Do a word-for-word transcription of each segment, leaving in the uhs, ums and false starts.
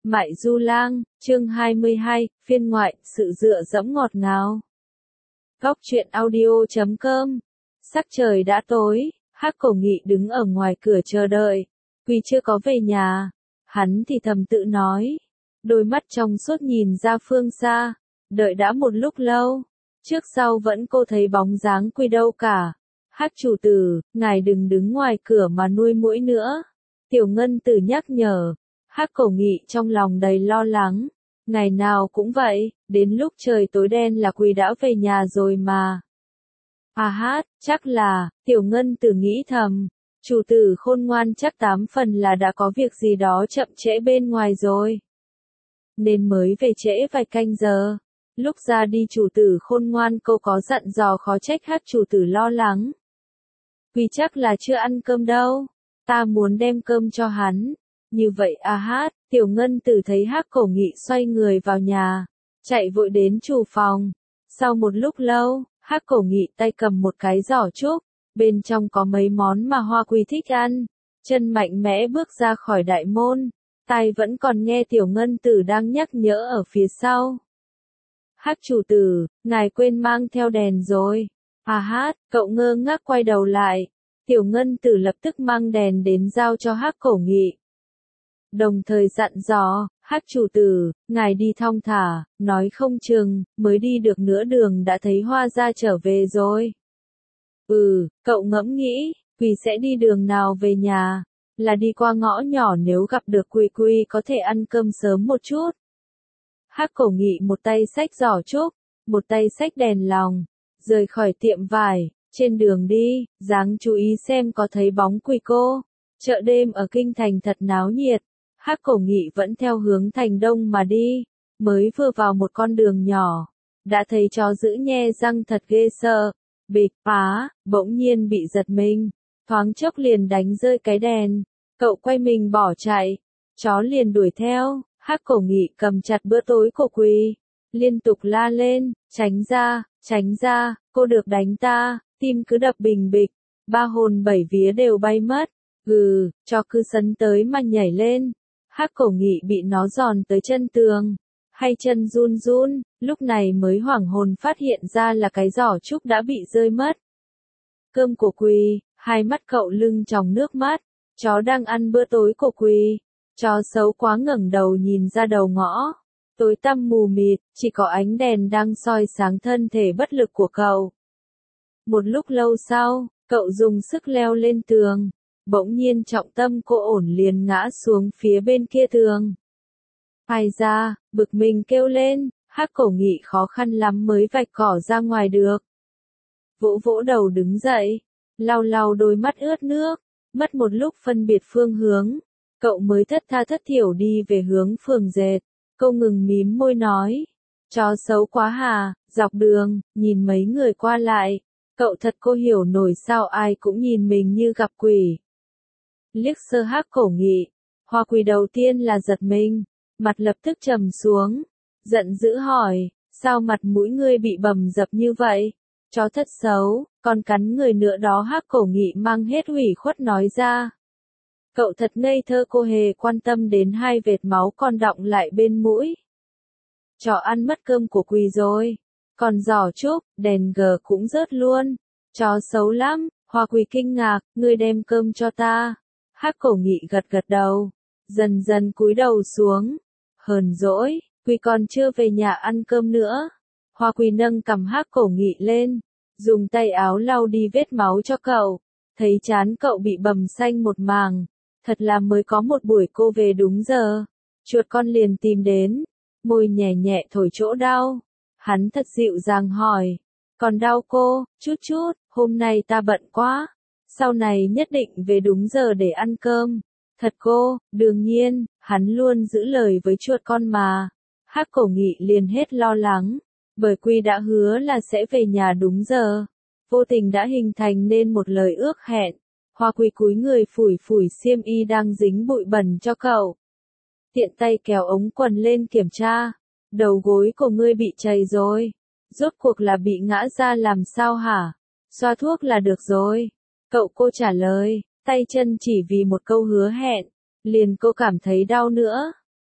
Mại Du Lang, chương hai mươi hai, phiên ngoại, sự dựa dẫm ngọt ngào. Góc truyện audio chấm com. Sắc trời đã tối, Hắc Cổ Nghị đứng ở ngoài cửa chờ đợi. Quy chưa có về nhà, hắn thì thầm tự nói. Đôi mắt trong suốt nhìn ra phương xa, đợi đã một lúc lâu. Trước sau vẫn cô thấy bóng dáng Quy đâu cả. Hắc chủ tử, ngài đừng đứng ngoài cửa mà nuôi muỗi nữa. Tiểu Ngân Tử nhắc nhở. Hắc Cổ Nghị trong lòng đầy lo lắng. Ngày nào cũng vậy, đến lúc trời tối đen là Quy đã về nhà rồi mà. À hát, chắc là, Tiểu Ngân Tử nghĩ thầm. Chủ tử khôn ngoan chắc tám phần là đã có việc gì đó chậm trễ bên ngoài rồi. Nên mới về trễ vài canh giờ. Lúc ra đi chủ tử khôn ngoan cô có dặn dò khó trách Hắc chủ tử lo lắng. Quy chắc là chưa ăn cơm đâu. Ta muốn đem cơm cho hắn. Như vậy à hát, Tiểu Ngân Tử thấy Hắc Cổ Nghị xoay người vào nhà, chạy vội đến chủ phòng. Sau một lúc lâu, Hắc Cổ Nghị tay cầm một cái giỏ trúc, bên trong có mấy món mà Hoa Quy thích ăn. Chân mạnh mẽ bước ra khỏi đại môn, tai vẫn còn nghe Tiểu Ngân Tử đang nhắc nhở ở phía sau. Hắc chủ tử, ngài quên mang theo đèn rồi. À hát, cậu ngơ ngác quay đầu lại. Tiểu Ngân Tử lập tức mang đèn đến giao cho Hắc Cổ Nghị. Đồng thời dặn dò, Hắc chủ tử, ngài đi thong thả, nói không chừng, mới đi được nửa đường đã thấy Hoa gia trở về rồi. Ừ, cậu ngẫm nghĩ, Quy sẽ đi đường nào về nhà, là đi qua ngõ nhỏ nếu gặp được Quy Quy có thể ăn cơm sớm một chút. Hắc Cổ Nghị một tay xách giỏ trúc, một tay xách đèn lồng, rời khỏi tiệm vải, trên đường đi, dáng chú ý xem có thấy bóng Quy cô. Chợ đêm ở Kinh Thành thật náo nhiệt. Hắc Cổ Nghị vẫn theo hướng thành đông mà đi, mới vừa vào một con đường nhỏ, đã thấy chó dữ nhe răng thật ghê sợ. Bịch phá, bỗng nhiên bị giật mình, thoáng chốc liền đánh rơi cái đèn, cậu quay mình bỏ chạy, chó liền đuổi theo. Hắc Cổ Nghị cầm chặt bữa tối của Quy, liên tục la lên, tránh ra, tránh ra, cô được đánh ta, tim cứ đập bình bịch, ba hồn bảy vía đều bay mất. Gừ, cho cứ sấn tới mà nhảy lên. Hắc Cổ Nghị bị nó giòn tới chân tường, hay chân run run, lúc này mới hoảng hồn phát hiện ra là cái giỏ trúc đã bị rơi mất. Cơm của Quy, hai mắt cậu lưng tròng nước mắt, chó đang ăn bữa tối của Quy. Chó xấu quá ngẩng đầu nhìn ra đầu ngõ, tối tăm mù mịt, chỉ có ánh đèn đang soi sáng thân thể bất lực của cậu. Một lúc lâu sau, cậu dùng sức leo lên tường. Bỗng nhiên trọng tâm cô ổn liền ngã xuống phía bên kia tường. Ai ra, bực mình kêu lên, Hắc Cổ Nghị khó khăn lắm mới vạch cỏ ra ngoài được. Vỗ vỗ đầu đứng dậy, lau lau đôi mắt ướt nước, mất một lúc phân biệt phương hướng, cậu mới thất tha thất thiểu đi về hướng phường dệt. Cô ngừng mím môi nói, chó xấu quá hà, dọc đường, nhìn mấy người qua lại, cậu thật cô hiểu nổi sao ai cũng nhìn mình như gặp quỷ. Liếc sơ Hắc Cổ Nghị, Hoa Quy đầu tiên là giật mình, mặt lập tức trầm xuống, giận dữ hỏi, sao mặt mũi ngươi bị bầm dập như vậy? Chó thật xấu, còn cắn người nữa đó. Hắc Cổ Nghị mang hết ủy khuất nói ra. Cậu thật ngây thơ, cô hề quan tâm đến hai vệt máu còn đọng lại bên mũi. Chó ăn mất cơm của Quy rồi, còn giỏ trúc, đèn gờ cũng rớt luôn. Chó xấu lắm. Hoa Quy kinh ngạc, ngươi đem cơm cho ta. Hắc Cổ Nghị gật gật đầu, dần dần cúi đầu xuống. Hờn dỗi, Quy còn chưa về nhà ăn cơm nữa. Hoa Quy nâng cằm Hắc Cổ Nghị lên, dùng tay áo lau đi vết máu cho cậu. Thấy trán cậu bị bầm xanh một màng, thật là mới có một buổi cô về đúng giờ. Chuột con liền tìm đến, môi nhẹ nhẹ thổi chỗ đau. Hắn thật dịu dàng hỏi, còn đau cô? Chút chút, hôm nay ta bận quá. Sau này nhất định về đúng giờ để ăn cơm. Thật cô, đương nhiên, hắn luôn giữ lời với chuột con mà. Hắc Cổ Nghị liền hết lo lắng, bởi Quy đã hứa là sẽ về nhà đúng giờ. Vô tình đã hình thành nên một lời ước hẹn. Hoa Quy cúi người phủi phủi xiêm y đang dính bụi bẩn cho cậu. Tiện tay kéo ống quần lên kiểm tra. Đầu gối của ngươi bị chày rồi. Rốt cuộc là bị ngã ra làm sao hả? Xoa thuốc là được rồi. Cậu cô trả lời, tay chân chỉ vì một câu hứa hẹn, liền cô cảm thấy đau nữa.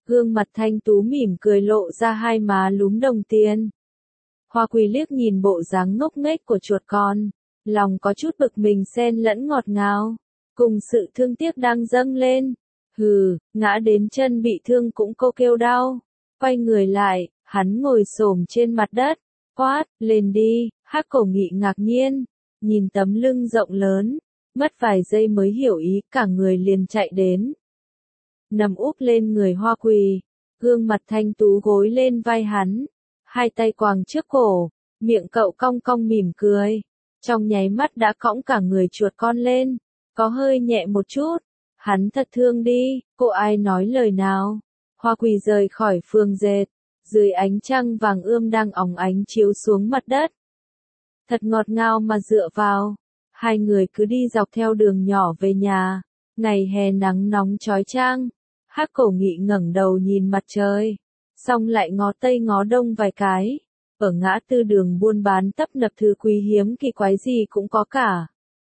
Gương mặt thanh tú mỉm cười lộ ra hai má lúm đồng tiền. Hoa Quỳ liếc nhìn bộ dáng ngốc nghếch của chuột con, lòng có chút bực mình xen lẫn ngọt ngào, cùng sự thương tiếc đang dâng lên. Hừ, ngã đến chân bị thương cũng cô kêu đau. Quay người lại, hắn ngồi xổm trên mặt đất, quát, lên đi. Hắc Cổ Nghị ngạc nhiên, nhìn tấm lưng rộng lớn, mất vài giây mới hiểu ý, cả người liền chạy đến. Nằm úp lên người Hoa Quỳ, gương mặt thanh tú gối lên vai hắn, hai tay quàng trước cổ, miệng cậu cong cong mỉm cười. Trong nháy mắt đã cõng cả người chuột con lên, có hơi nhẹ một chút. Hắn thật thương đi, cô ai nói lời nào. Hoa Quỳ rời khỏi phường dệt, dưới ánh trăng vàng ươm đang óng ánh chiếu xuống mặt đất. Thật ngọt ngào mà dựa vào. Hai người cứ đi dọc theo đường nhỏ về nhà. Ngày hè nắng nóng chói chang. Hắc Cổ Nghị ngẩng đầu nhìn mặt trời, xong lại ngó tây ngó đông vài cái. Ở ngã tư đường buôn bán tấp nập thứ quý hiếm kỳ quái gì cũng có cả.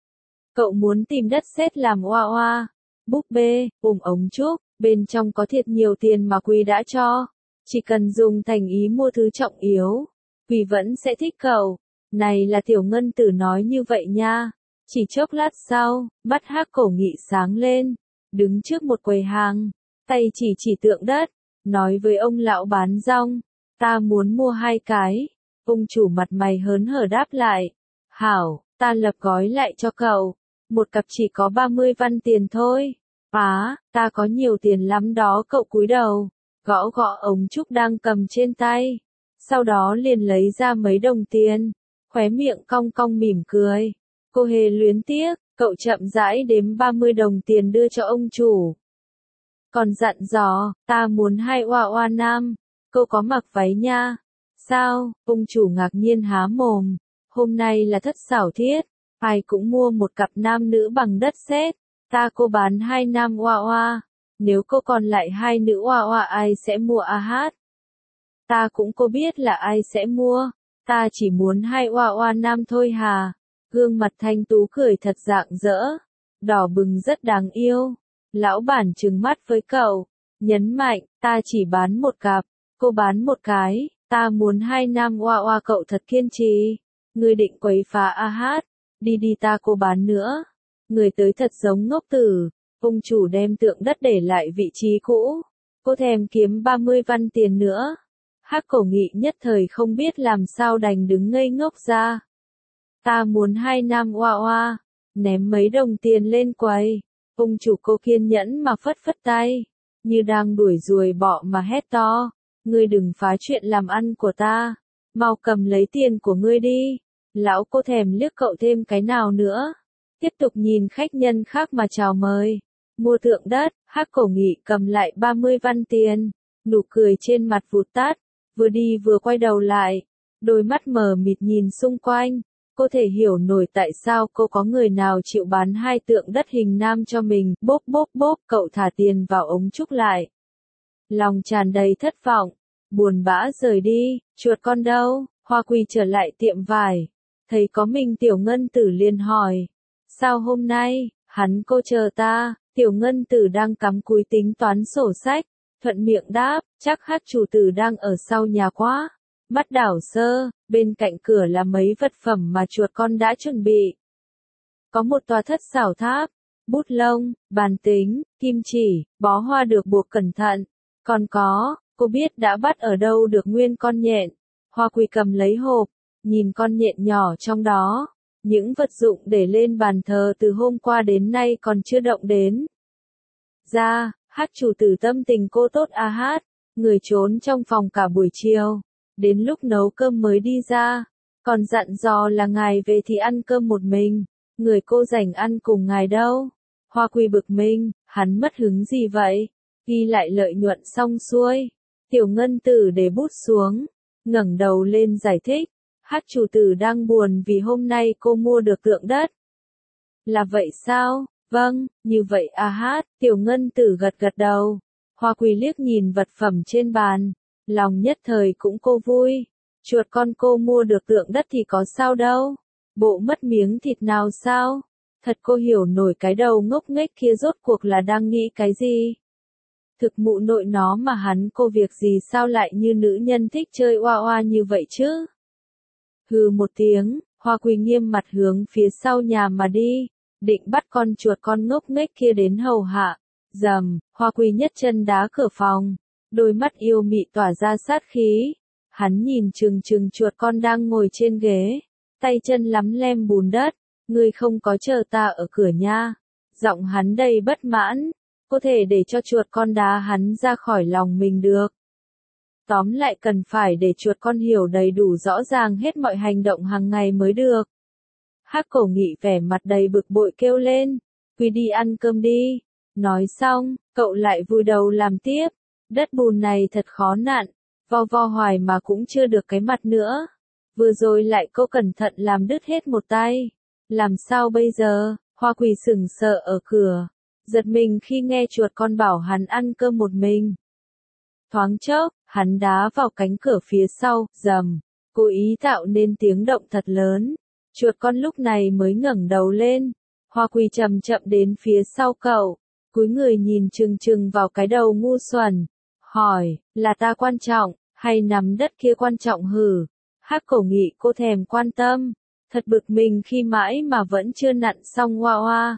Cậu muốn tìm đất sét làm oa oa, búp bê, ủng ống trúc, bên trong có thiệt nhiều tiền mà Quý đã cho. Chỉ cần dùng thành ý mua thứ trọng yếu, Quý vẫn sẽ thích cậu. Này là Tiểu Ngân Tử nói như vậy nha. Chỉ chốc lát sau, mắt Hắc Cổ Nghị sáng lên, đứng trước một quầy hàng, tay chỉ chỉ tượng đất, nói với ông lão bán rong, ta muốn mua hai cái. Ông chủ mặt mày hớn hở đáp lại, hảo, ta lập gói lại cho cậu, một cặp chỉ có ba mươi văn tiền thôi. Á, ta có nhiều tiền lắm đó. Cậu cúi đầu, gõ gõ ống trúc đang cầm trên tay, sau đó liền lấy ra mấy đồng tiền, khóe miệng cong cong mỉm cười. Cô hề luyến tiếc, cậu chậm rãi đếm ba mươi đồng tiền đưa cho ông chủ. Còn dặn dò, ta muốn hai oa oa nam, cô có mặc váy nha. Sao? Ông chủ ngạc nhiên há mồm, hôm nay là thất xảo thiết, ai cũng mua một cặp nam nữ bằng đất sét. Ta cô bán hai nam oa oa, nếu cô còn lại hai nữ oa oa ai sẽ mua a hát? Ta cũng cô biết là ai sẽ mua, ta chỉ muốn hai oa oa nam thôi hà. Gương mặt thanh tú cười thật rạng rỡ, đỏ bừng rất đáng yêu. Lão bản trừng mắt với cậu, nhấn mạnh, ta chỉ bán một cặp, cô bán một cái, ta muốn hai nam oa oa. Cậu thật kiên trì, ngươi định quấy phá a hát, đi đi ta cô bán nữa. Người tới thật giống ngốc tử, ông chủ đem tượng đất để lại vị trí cũ, cô thèm kiếm ba mươi văn tiền nữa. Hắc Cổ Nghị nhất thời không biết làm sao đành đứng ngây ngốc ra. Ta muốn hai nam oa oa, ném mấy đồng tiền lên quầy. Ông chủ cô kiên nhẫn mà phất phất tay, như đang đuổi ruồi bọ mà hét to, ngươi đừng phá chuyện làm ăn của ta, mau cầm lấy tiền của ngươi đi. Lão cô thèm liếc cậu thêm cái nào nữa, tiếp tục nhìn khách nhân khác mà chào mời. Mua tượng đất, Hắc Cổ Nghị cầm lại ba mươi văn tiền, nụ cười trên mặt vụt tắt, vừa đi vừa quay đầu lại, đôi mắt mờ mịt nhìn xung quanh. Cô thể hiểu nổi tại sao cô có người nào chịu bán hai tượng đất hình nam cho mình. Bốp bốp bốp, cậu thả tiền vào ống trúc lại, lòng tràn đầy thất vọng, buồn bã rời đi. Chuột con đâu? Hoa Quỳ trở lại tiệm vải, thấy có mình Tiểu Ngân Tử liền hỏi, sao hôm nay? Hắn cô chờ ta. Tiểu Ngân Tử đang cắm cúi tính toán sổ sách, thuận miệng đáp, chắc Hắc chủ tử đang ở sau nhà quá. Mắt đảo sơ, bên cạnh cửa là mấy vật phẩm mà chuột con đã chuẩn bị. Có một tòa thất xảo tháp, bút lông, bàn tính, kim chỉ, bó hoa được buộc cẩn thận. Còn có, cô biết đã bắt ở đâu được nguyên con nhện. Hoa Quỳ cầm lấy hộp, nhìn con nhện nhỏ trong đó. Những vật dụng để lên bàn thờ từ hôm qua đến nay còn chưa động đến. Ra, Hắc chủ tử tâm tình cô tốt a hát, người trốn trong phòng cả buổi chiều. Đến lúc nấu cơm mới đi ra, còn dặn dò là ngài về thì ăn cơm một mình, người cô rảnh ăn cùng ngài đâu. Hoa Quỳ bực mình, hắn mất hứng gì vậy? Ghi lại lợi nhuận xong xuôi, Tiểu Ngân Tử để bút xuống, ngẩng đầu lên giải thích, Hắc chủ tử đang buồn vì hôm nay cô mua được tượng đất. Là vậy sao? Vâng, như vậy a hát. Tiểu Ngân Tử gật gật đầu. Hoa Quỳ liếc nhìn vật phẩm trên bàn, lòng nhất thời cũng cô vui. Chuột con cô mua được tượng đất thì có sao đâu, bộ mất miếng thịt nào sao? Thật cô hiểu nổi cái đầu ngốc nghếch kia rốt cuộc là đang nghĩ cái gì. Thực mụ nội nó mà hắn cô việc gì sao lại như nữ nhân thích chơi oa oa như vậy chứ? Hừ một tiếng, Hoa Quỳ nghiêm mặt hướng phía sau nhà mà đi, định bắt con chuột con ngốc nghếch kia đến hầu hạ. Dầm, Hoa Quỳ nhất chân đá cửa phòng, đôi mắt yêu mị tỏa ra sát khí. Hắn nhìn chừng chừng chuột con đang ngồi trên ghế, tay chân lắm lem bùn đất, ngươi không có chờ ta ở cửa nha. Giọng hắn đầy bất mãn, có thể để cho chuột con đá hắn ra khỏi lòng mình được. Tóm lại cần phải để chuột con hiểu đầy đủ rõ ràng hết mọi hành động hàng ngày mới được. Hắc Cổ Nghị vẻ mặt đầy bực bội kêu lên, Quy đi ăn cơm đi. Nói xong, cậu lại vùi đầu làm tiếp, đất bùn này thật khó nặn, vo vo hoài mà cũng chưa được cái mặt nữa. Vừa rồi lại cô cẩn thận làm đứt hết một tay. Làm sao bây giờ? Hoa Quỳ sững sờ ở cửa, giật mình khi nghe chuột con bảo hắn ăn cơm một mình. Thoáng chốc, hắn đá vào cánh cửa phía sau, rầm, cố ý tạo nên tiếng động thật lớn. Chuột con lúc này mới ngẩng đầu lên. Hoa Quỳ chậm chậm đến phía sau cậu, cúi người nhìn chừng chừng vào cái đầu ngu xuẩn, hỏi, là ta quan trọng, hay nắm đất kia quan trọng hử? Hắc Cổ Nghị cô thèm quan tâm, thật bực mình khi mãi mà vẫn chưa nặn xong hoa hoa.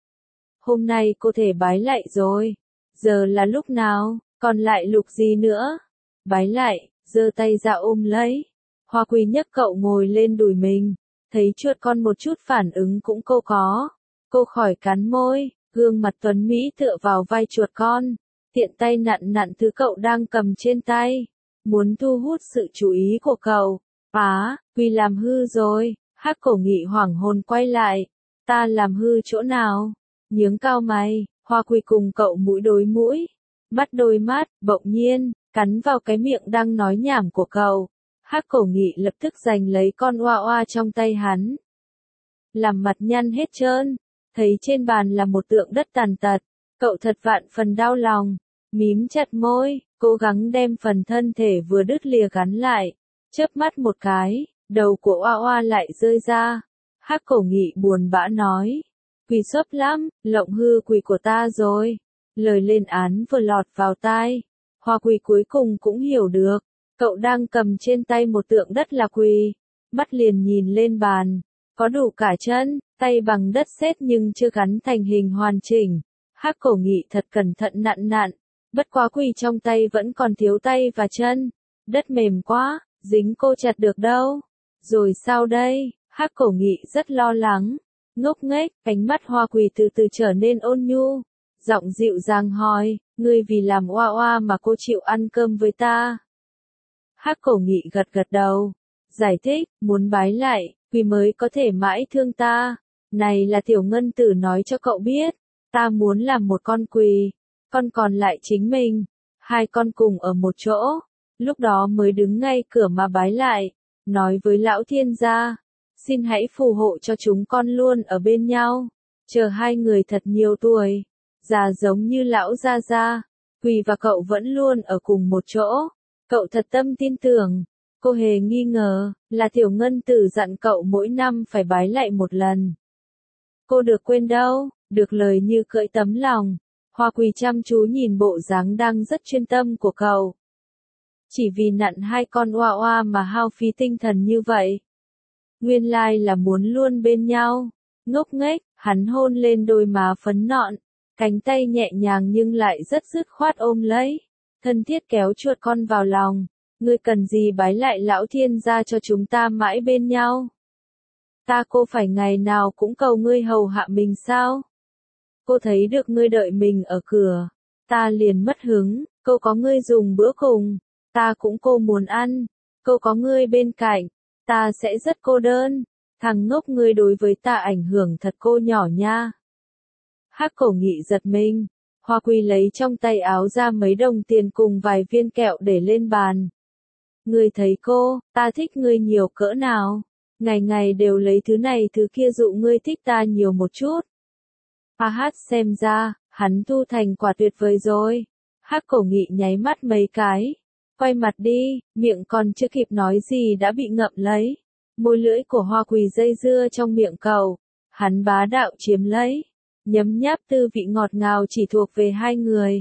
Hôm nay cô thể bái lạy rồi, giờ là lúc nào, còn lại lục gì nữa? Bái lạy, giơ tay ra ôm lấy. Hoa Quỳ nhấc cậu ngồi lên đùi mình, thấy chuột con một chút phản ứng cũng cô có. Cô khỏi cắn môi, gương mặt tuấn Mỹ tựa vào vai chuột con, tiện tay nặn nặn thứ cậu đang cầm trên tay, muốn thu hút sự chú ý của cậu. Á, Quỳ làm hư rồi. Hắc Cổ Nghị hoảng hồn quay lại, ta làm hư chỗ nào? Nhướng cao mày, Hoa Quỳ cùng cậu mũi đối mũi, mắt đôi mắt, bỗng nhiên, cắn vào cái miệng đang nói nhảm của cậu. Hắc Cổ Nghị lập tức giành lấy con oa oa trong tay hắn. Làm mặt nhăn hết trơn, thấy trên bàn là một tượng đất tàn tật, cậu thật vạn phần đau lòng, mím chặt môi, cố gắng đem phần thân thể vừa đứt lìa gắn lại, chớp mắt một cái, đầu của oa oa lại rơi ra. Hắc Cổ Nghị buồn bã nói, Quỳ xốp lắm, lộng hư Quỳ của ta rồi. Lời lên án vừa lọt vào tai, Hoa Quỳ cuối cùng cũng hiểu được, cậu đang cầm trên tay một tượng đất là Quỳ. Mắt liền nhìn lên bàn, có đủ cả chân, tay bằng đất sét nhưng chưa gắn thành hình hoàn chỉnh. Hắc Cổ Nghị thật cẩn thận nặn nặn, bất quá Quỳ trong tay vẫn còn thiếu tay và chân, đất mềm quá, dính cô chặt được đâu. Rồi sao đây? Hắc Cổ Nghị rất lo lắng, ngốc nghếch, ánh mắt Hoa Quỳ từ từ trở nên ôn nhu, giọng dịu dàng hỏi, ngươi vì làm oa oa mà cô chịu ăn cơm với ta? Hắc Cổ Nghị gật gật đầu, giải thích, muốn bái lại, Quỳ mới có thể mãi thương ta. Này là Tiểu Ngân Tử nói cho cậu biết, ta muốn làm một con Quỳ, con còn lại chính mình, hai con cùng ở một chỗ, lúc đó mới đứng ngay cửa mà bái lại, nói với lão thiên gia, xin hãy phù hộ cho chúng con luôn ở bên nhau, chờ hai người thật nhiều tuổi, già giống như lão gia gia, Quỳ và cậu vẫn luôn ở cùng một chỗ. Cậu thật tâm tin tưởng, cô hề nghi ngờ, là Tiểu Ngân Tử dặn cậu mỗi năm phải bái lại một lần. Cô được quên đâu, được lời như cưỡi tấm lòng. Hoa Quỳ chăm chú nhìn bộ dáng đang rất chuyên tâm của cậu. Chỉ vì nặn hai con oa oa mà hao phí tinh thần như vậy. Nguyên lai là muốn luôn bên nhau. Ngốc nghếch, hắn hôn lên đôi má phấn nọn, cánh tay nhẹ nhàng nhưng lại rất dứt khoát ôm lấy, thân thiết kéo chuột con vào lòng. Ngươi cần gì bái lại lão thiên gia cho chúng ta mãi bên nhau? Ta cô phải ngày nào cũng cầu ngươi hầu hạ mình sao? Cô thấy được ngươi đợi mình ở cửa, ta liền mất hứng. Cô có ngươi dùng bữa cùng, ta cũng cô muốn ăn. Cô có ngươi bên cạnh, ta sẽ rất cô đơn. Thằng ngốc, ngươi đối với ta ảnh hưởng thật cô nhỏ nha. Hắc Cổ Nghị giật mình, Hoa Quỳ lấy trong tay áo ra mấy đồng tiền cùng vài viên kẹo để lên bàn. Ngươi thấy cô, ta thích ngươi nhiều cỡ nào, ngày ngày đều lấy thứ này thứ kia dụ ngươi thích ta nhiều một chút. Ha hát, xem ra, hắn thu thành quả tuyệt vời rồi. Hắc Cổ Nghị nháy mắt mấy cái, quay mặt đi, miệng còn chưa kịp nói gì đã bị ngậm lấy. Môi lưỡi của Hoa Quỳ dây dưa trong miệng cậu, hắn bá đạo chiếm lấy, nhấm nháp tư vị ngọt ngào chỉ thuộc về hai người.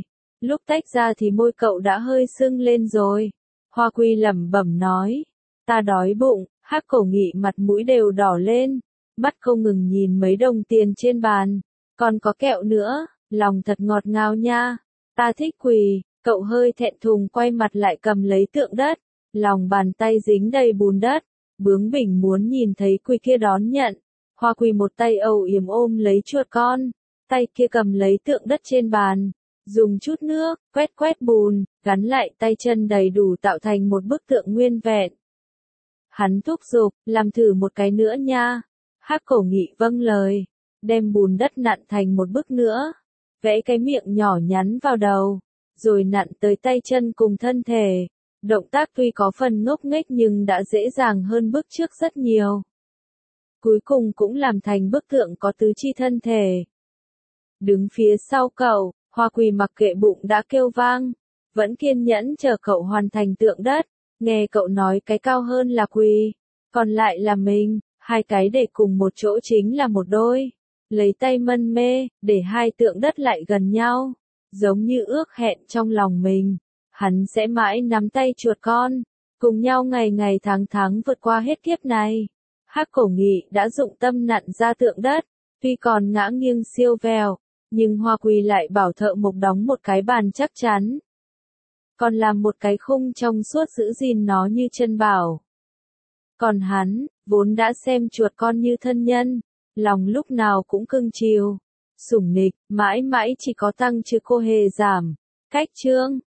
Lúc tách ra thì môi cậu đã hơi sưng lên rồi. Hoa Quy lẩm bẩm nói. Ta đói bụng. Hắc Cổ Nghị mặt mũi đều đỏ lên. Mắt không ngừng nhìn mấy đồng tiền trên bàn. Còn có kẹo nữa. Lòng thật ngọt ngào nha. Ta thích quỳ. Cậu hơi thẹn thùng quay mặt lại cầm lấy tượng đất. Lòng bàn tay dính đầy bùn đất. Bướng bỉnh muốn nhìn thấy Quy kia đón nhận. Hoa Quy một tay âu yếm ôm lấy chuột con. Tay kia cầm lấy tượng đất trên bàn. Dùng chút nước, quét quét bùn, gắn lại tay chân đầy đủ tạo thành một bức tượng nguyên vẹn. Hắn thúc giục, làm thử một cái nữa nha. Hắc Cổ Nghị vâng lời. Đem bùn đất nặn thành một bức nữa. Vẽ cái miệng nhỏ nhắn vào đầu. Rồi nặn tới tay chân cùng thân thể. Động tác tuy có phần ngốc nghếch nhưng đã dễ dàng hơn bước trước rất nhiều. Cuối cùng cũng làm thành bức tượng có tứ chi thân thể. Đứng phía sau cậu, Hoa Quy mặc kệ bụng đã kêu vang. Vẫn kiên nhẫn chờ cậu hoàn thành tượng đất. Nghe cậu nói cái cao hơn là Quy. Còn lại là mình, hai cái để cùng một chỗ chính là một đôi. Lấy tay mân mê, để hai tượng đất lại gần nhau. Giống như ước hẹn trong lòng mình. Hắn sẽ mãi nắm tay chuột con. Cùng nhau ngày ngày tháng tháng vượt qua hết kiếp này. Hắc Cổ Nghị đã dụng tâm nặn ra tượng đất. Tuy còn ngã nghiêng siêu vẹo. Nhưng Hoa Quy lại bảo thợ mộc đóng một cái bàn chắc chắn. Còn làm một cái khung trong suốt giữ gìn nó như chân bảo. Còn hắn, vốn đã xem chuột con như thân nhân. Lòng lúc nào cũng cưng chiều. Sủng nịch, mãi mãi chỉ có tăng chứ cô hề giảm. Cách chương.